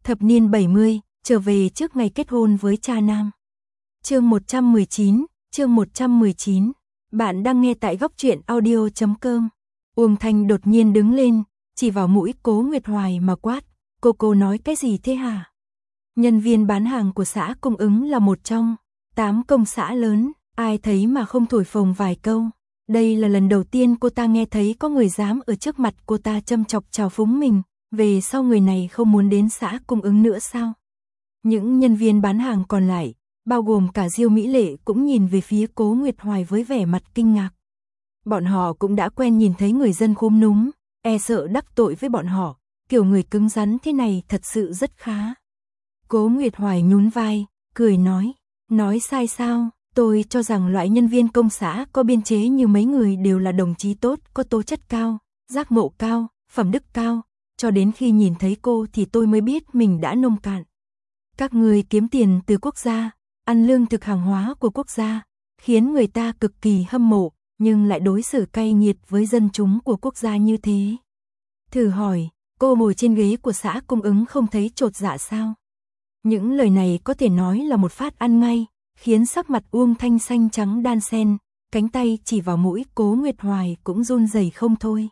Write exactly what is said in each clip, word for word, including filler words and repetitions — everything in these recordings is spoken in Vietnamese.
Thập niên bảy mươi, trở về trước ngày kết hôn với cha nam. Chương một trăm mười chín, chương một trăm mười chín. Bạn đang nghe tại góc truyện audio chấm com. Uông Thanh đột nhiên đứng lên, chỉ vào mũi Cố Nguyệt Hoài mà quát, "Cô cô nói cái gì thế hả?" Nhân viên bán hàng của xã cung ứng là một trong tám công xã lớn, ai thấy mà không thổi phồng vài câu. Đây là lần đầu tiên cô ta nghe thấy có người dám ở trước mặt cô ta châm chọc trào phúng mình, về sau người này không muốn đến xã cung ứng nữa sao? Những nhân viên bán hàng còn lại, bao gồm cả Diêu Mỹ Lệ cũng nhìn về phía Cố Nguyệt Hoài với vẻ mặt kinh ngạc. Bọn họ cũng đã quen nhìn thấy người dân khúm núm, e sợ đắc tội với bọn họ, kiểu người cứng rắn thế này thật sự rất khá. Cố Nguyệt Hoài nhún vai, cười nói, nói sai sao, tôi cho rằng loại nhân viên công xã có biên chế như mấy người đều là đồng chí tốt, có tố chất cao, giác ngộ cao, phẩm đức cao, cho đến khi nhìn thấy cô thì tôi mới biết mình đã nông cạn. Các người kiếm tiền từ quốc gia, ăn lương thực hàng hóa của quốc gia, khiến người ta cực kỳ hâm mộ, nhưng lại đối xử cay nghiệt với dân chúng của quốc gia như thế. Thử hỏi, cô ngồi trên ghế của xã cung ứng không thấy chột dạ sao? Những lời này có thể nói là một phát ăn ngay, khiến sắc mặt Uông Thanh xanh trắng đan xen, cánh tay chỉ vào mũi Cố Nguyệt Hoài cũng run rẩy không thôi.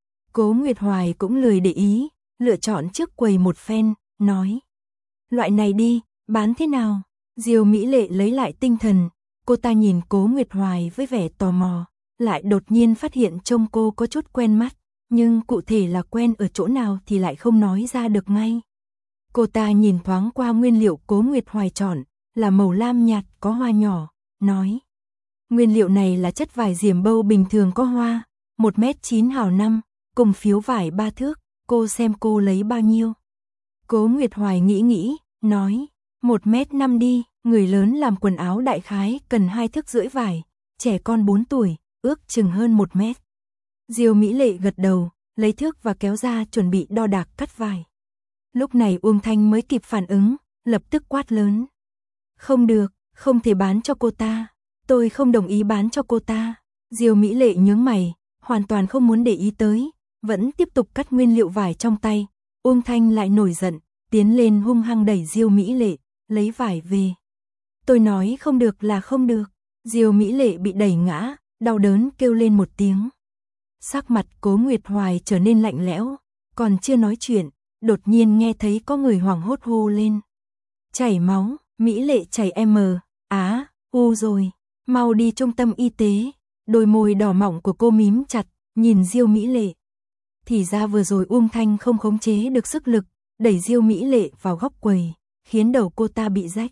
Cố Nguyệt Hoài cũng lười để ý, lựa chọn trước quầy một phen, nói, loại này đi, bán thế nào? Diêu Mỹ Lệ lấy lại tinh thần, cô ta nhìn Cố Nguyệt Hoài với vẻ tò mò, lại đột nhiên phát hiện trông cô có chút quen mắt, nhưng cụ thể là quen ở chỗ nào thì lại không nói ra được ngay. Cô ta nhìn thoáng qua nguyên liệu Cố Nguyệt Hoài chọn, là màu lam nhạt có hoa nhỏ, nói, nguyên liệu này là chất vải diềm bâu bình thường có hoa, một mét chín hào năm, cùng phiếu vải ba thước, cô xem cô lấy bao nhiêu. Cố Nguyệt Hoài nghĩ nghĩ, nói, một mét năm đi, người lớn làm quần áo đại khái cần hai thước rưỡi vải, trẻ con bốn tuổi, ước chừng hơn một mét. Diêu Mỹ Lệ gật đầu, lấy thước và kéo ra chuẩn bị đo đạc cắt vải. Lúc này Uông Thanh mới kịp phản ứng, lập tức quát lớn. Không được, không thể bán cho cô ta, tôi không đồng ý bán cho cô ta. Diêu Mỹ Lệ nhướng mày, hoàn toàn không muốn để ý tới, vẫn tiếp tục cắt nguyên liệu vải trong tay. Uông Thanh lại nổi giận, tiến lên hung hăng đẩy Diêu Mỹ Lệ, lấy vải về. Tôi nói không được là không được. Diêu Mỹ Lệ bị đẩy ngã, đau đớn kêu lên một tiếng. Sắc mặt Cố Nguyệt Hoài trở nên lạnh lẽo, còn chưa nói chuyện, đột nhiên nghe thấy có người hoảng hốt hô lên. Chảy máu, Mỹ Lệ chảy M, á, u rồi, mau đi trung tâm y tế. Đôi môi đỏ mọng của cô mím chặt, nhìn Diêu Mỹ Lệ. Thì ra vừa rồi Uông Thanh không khống chế được sức lực, đẩy Diêu Mỹ Lệ vào góc quầy, khiến đầu cô ta bị rách.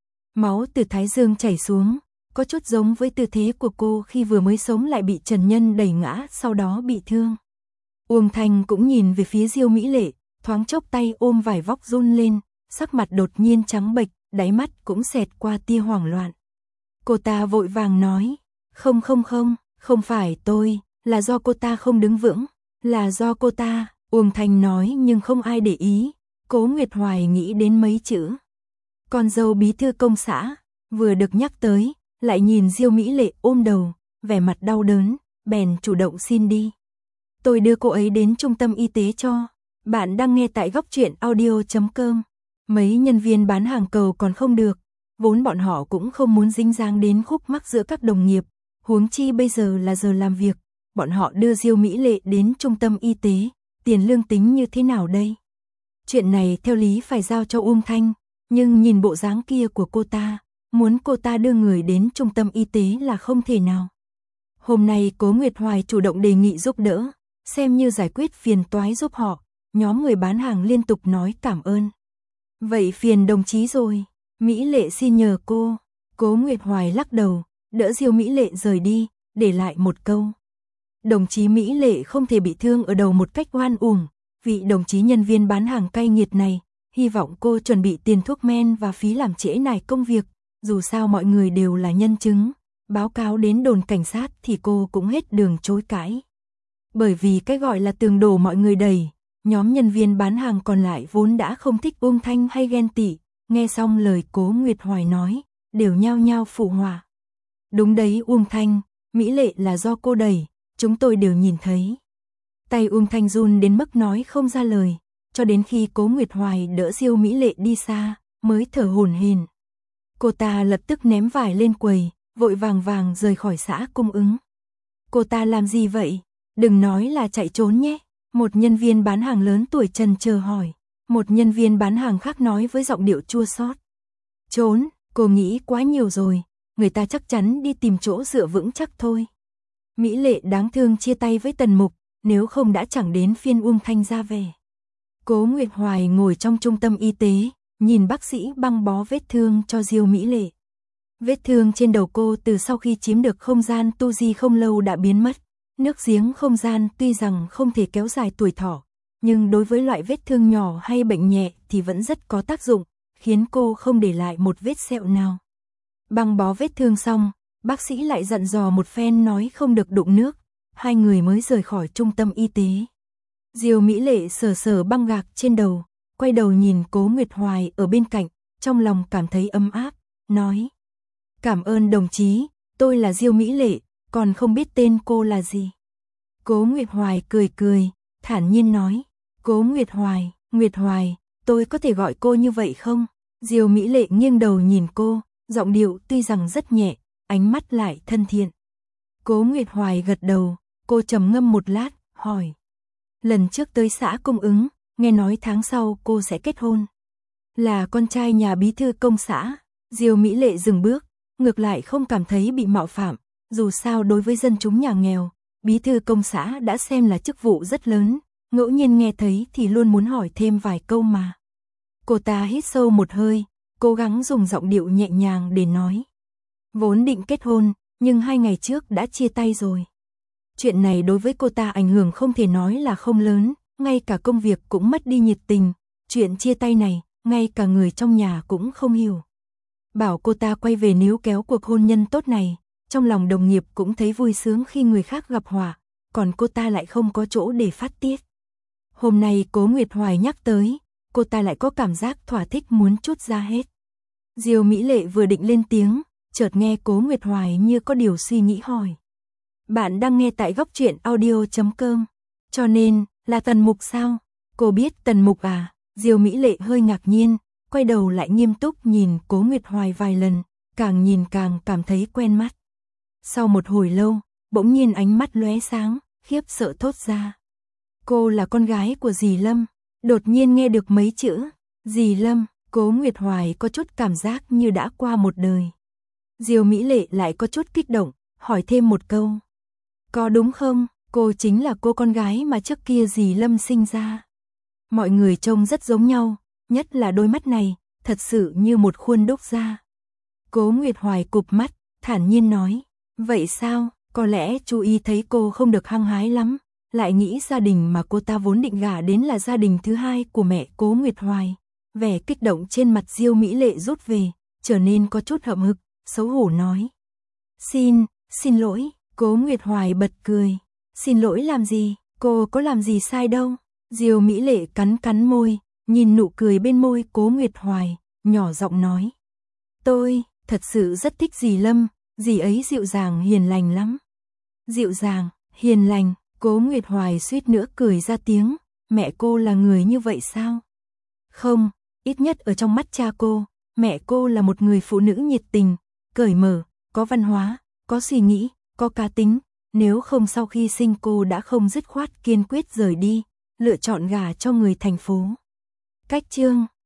Máu từ thái dương chảy xuống, có chút giống với tư thế của cô khi vừa mới sống lại bị Trần Nhân đẩy ngã sau đó bị thương. Uông Thanh cũng nhìn về phía Diêu Mỹ Lệ, thoáng chốc tay ôm vải vóc run lên, sắc mặt đột nhiên trắng bệch, đáy mắt cũng xẹt qua tia hoảng loạn. Cô ta vội vàng nói, không không không, không phải tôi, là do cô ta không đứng vững, là do cô ta. Uông Thanh nói nhưng không ai để ý. Cố Nguyệt Hoài nghĩ đến mấy chữ. Con dâu bí thư công xã, vừa được nhắc tới, lại nhìn Diêu Mỹ Lệ ôm đầu, vẻ mặt đau đớn, bèn chủ động xin đi. Tôi đưa cô ấy đến trung tâm y tế cho. Bạn đang nghe tại góc truyện audio chấm com. Mấy nhân viên bán hàng cầu còn không được, vốn bọn họ cũng không muốn dính dáng đến khúc mắc giữa các đồng nghiệp, huống chi bây giờ là giờ làm việc, bọn họ đưa Diêu Mỹ Lệ đến trung tâm y tế, tiền lương tính như thế nào đây? Chuyện này theo lý phải giao cho Uông Thanh, nhưng nhìn bộ dáng kia của cô ta, muốn cô ta đưa người đến trung tâm y tế là không thể nào. Hôm nay Cố Nguyệt Hoài chủ động đề nghị giúp đỡ, xem như giải quyết phiền toái giúp họ, nhóm người bán hàng liên tục nói cảm ơn. Vậy phiền đồng chí rồi, Mỹ Lệ xin nhờ cô. Cố Nguyệt Hoài lắc đầu, đỡ Diêu Mỹ Lệ rời đi, để lại một câu. Đồng chí Mỹ Lệ không thể bị thương ở đầu một cách oan uổng, vị đồng chí nhân viên bán hàng cay nghiệt này, hy vọng cô chuẩn bị tiền thuốc men và phí làm trễ nải công việc, dù sao mọi người đều là nhân chứng, báo cáo đến đồn cảnh sát thì cô cũng hết đường chối cãi. Bởi vì cái gọi là tường đổ mọi người đầy, nhóm nhân viên bán hàng còn lại vốn đã không thích Uông Thanh hay ghen tị, nghe xong lời Cố Nguyệt Hoài nói, đều nhao nhao phụ họa. Đúng đấy Uông Thanh, Mỹ Lệ là do cô đẩy, chúng tôi đều nhìn thấy. Tay Uông Thanh run đến mức nói không ra lời, cho đến khi Cố Nguyệt Hoài đỡ Diêu Mỹ Lệ đi xa, mới thở hổn hển. Cô ta lập tức ném vải lên quầy, vội vàng vàng rời khỏi xã cung ứng. Cô ta làm gì vậy? Đừng nói là chạy trốn nhé. Một nhân viên bán hàng lớn tuổi trần chờ hỏi. Một nhân viên bán hàng khác nói với giọng điệu chua xót. Trốn, cô nghĩ quá nhiều rồi, người ta chắc chắn đi tìm chỗ dựa vững chắc thôi. Mỹ Lệ đáng thương chia tay với Tần Mục, nếu không đã chẳng đến phiên Uông Thanh ra về. Cố Nguyệt Hoài ngồi trong trung tâm y tế, nhìn bác sĩ băng bó vết thương cho Diêu Mỹ Lệ. Vết thương trên đầu cô từ sau khi chiếm được không gian tu di không lâu đã biến mất. Nước giếng không gian tuy rằng không thể kéo dài tuổi thọ, nhưng đối với loại vết thương nhỏ hay bệnh nhẹ thì vẫn rất có tác dụng, khiến cô không để lại một vết sẹo nào. Băng bó vết thương xong, bác sĩ lại dặn dò một phen nói không được đụng nước, hai người mới rời khỏi trung tâm y tế. Diêu Mỹ Lệ sờ sờ băng gạc trên đầu, quay đầu nhìn Cố Nguyệt Hoài ở bên cạnh, trong lòng cảm thấy ấm áp, nói: "Cảm ơn đồng chí, tôi là Diêu Mỹ Lệ, còn không biết tên cô là gì." Cố Nguyệt Hoài cười cười, thản nhiên nói: "Cố Nguyệt Hoài, Nguyệt Hoài, tôi có thể gọi cô như vậy không?" Diêu Mỹ Lệ nghiêng đầu nhìn cô, giọng điệu tuy rằng rất nhẹ, ánh mắt lại thân thiện. Cố Nguyệt Hoài gật đầu, cô trầm ngâm một lát, hỏi: "Lần trước tới xã cung ứng, nghe nói tháng sau cô sẽ kết hôn. Là con trai nhà bí thư công xã?" Diêu Mỹ Lệ dừng bước, ngược lại không cảm thấy bị mạo phạm, dù sao đối với dân chúng nhà nghèo, bí thư công xã đã xem là chức vụ rất lớn, ngẫu nhiên nghe thấy thì luôn muốn hỏi thêm vài câu mà. Cô ta hít sâu một hơi, cố gắng dùng giọng điệu nhẹ nhàng để nói: "Vốn định kết hôn, nhưng hai ngày trước đã chia tay rồi." Chuyện này đối với cô ta ảnh hưởng không thể nói là không lớn, ngay cả công việc cũng mất đi nhiệt tình, chuyện chia tay này, ngay cả người trong nhà cũng không hiểu. Bảo cô ta quay về níu kéo cuộc hôn nhân tốt này, trong lòng đồng nghiệp cũng thấy vui sướng khi người khác gặp họa, còn cô ta lại không có chỗ để phát tiết. Hôm nay Cố Nguyệt Hoài nhắc tới, cô ta lại có cảm giác thỏa thích muốn trút ra hết. Diêu Mỹ Lệ vừa định lên tiếng, chợt nghe Cố Nguyệt Hoài như có điều suy nghĩ hỏi: "Bạn đang nghe tại góc truyện audio chấm com, cho nên, là Tần Mục sao?" "Cô biết Tần Mục à?" Diêu Mỹ Lệ hơi ngạc nhiên, quay đầu lại nghiêm túc nhìn Cố Nguyệt Hoài vài lần, càng nhìn càng cảm thấy quen mắt. Sau một hồi lâu, bỗng nhiên ánh mắt lóe sáng, khiếp sợ thốt ra: "Cô là con gái của dì Lâm." Đột nhiên nghe được mấy chữ dì Lâm, Cố Nguyệt Hoài có chút cảm giác như đã qua một đời. Diêu Mỹ Lệ lại có chút kích động, hỏi thêm một câu: "Có đúng không, cô chính là cô con gái mà trước kia dì Lâm sinh ra?" Mọi người trông rất giống nhau, nhất là đôi mắt này, thật sự như một khuôn đúc ra. Cố Nguyệt Hoài cụp mắt, thản nhiên nói: "Vậy sao, có lẽ chú ý thấy cô không được hăng hái lắm, lại nghĩ gia đình mà cô ta vốn định gả đến là gia đình thứ hai của mẹ Cố Nguyệt Hoài." Vẻ kích động trên mặt Diêu Mỹ Lệ rút về, trở nên có chút hậm hực, xấu hổ nói: "Xin, xin lỗi." Cố Nguyệt Hoài bật cười: "Xin lỗi làm gì, cô có làm gì sai đâu." Diêu Mỹ Lệ cắn cắn môi, nhìn nụ cười bên môi Cố Nguyệt Hoài, nhỏ giọng nói: "Tôi, thật sự rất thích dì Lâm, dì ấy dịu dàng hiền lành lắm." "Dịu dàng, hiền lành?" Cố Nguyệt Hoài suýt nữa cười ra tiếng, "Mẹ cô là người như vậy sao?" "Không, ít nhất ở trong mắt cha cô, mẹ cô là một người phụ nữ nhiệt tình, cởi mở, có văn hóa, có suy nghĩ, có cá tính, nếu không sau khi sinh cô đã không dứt khoát kiên quyết rời đi, lựa chọn gả cho người thành phố." Cách chương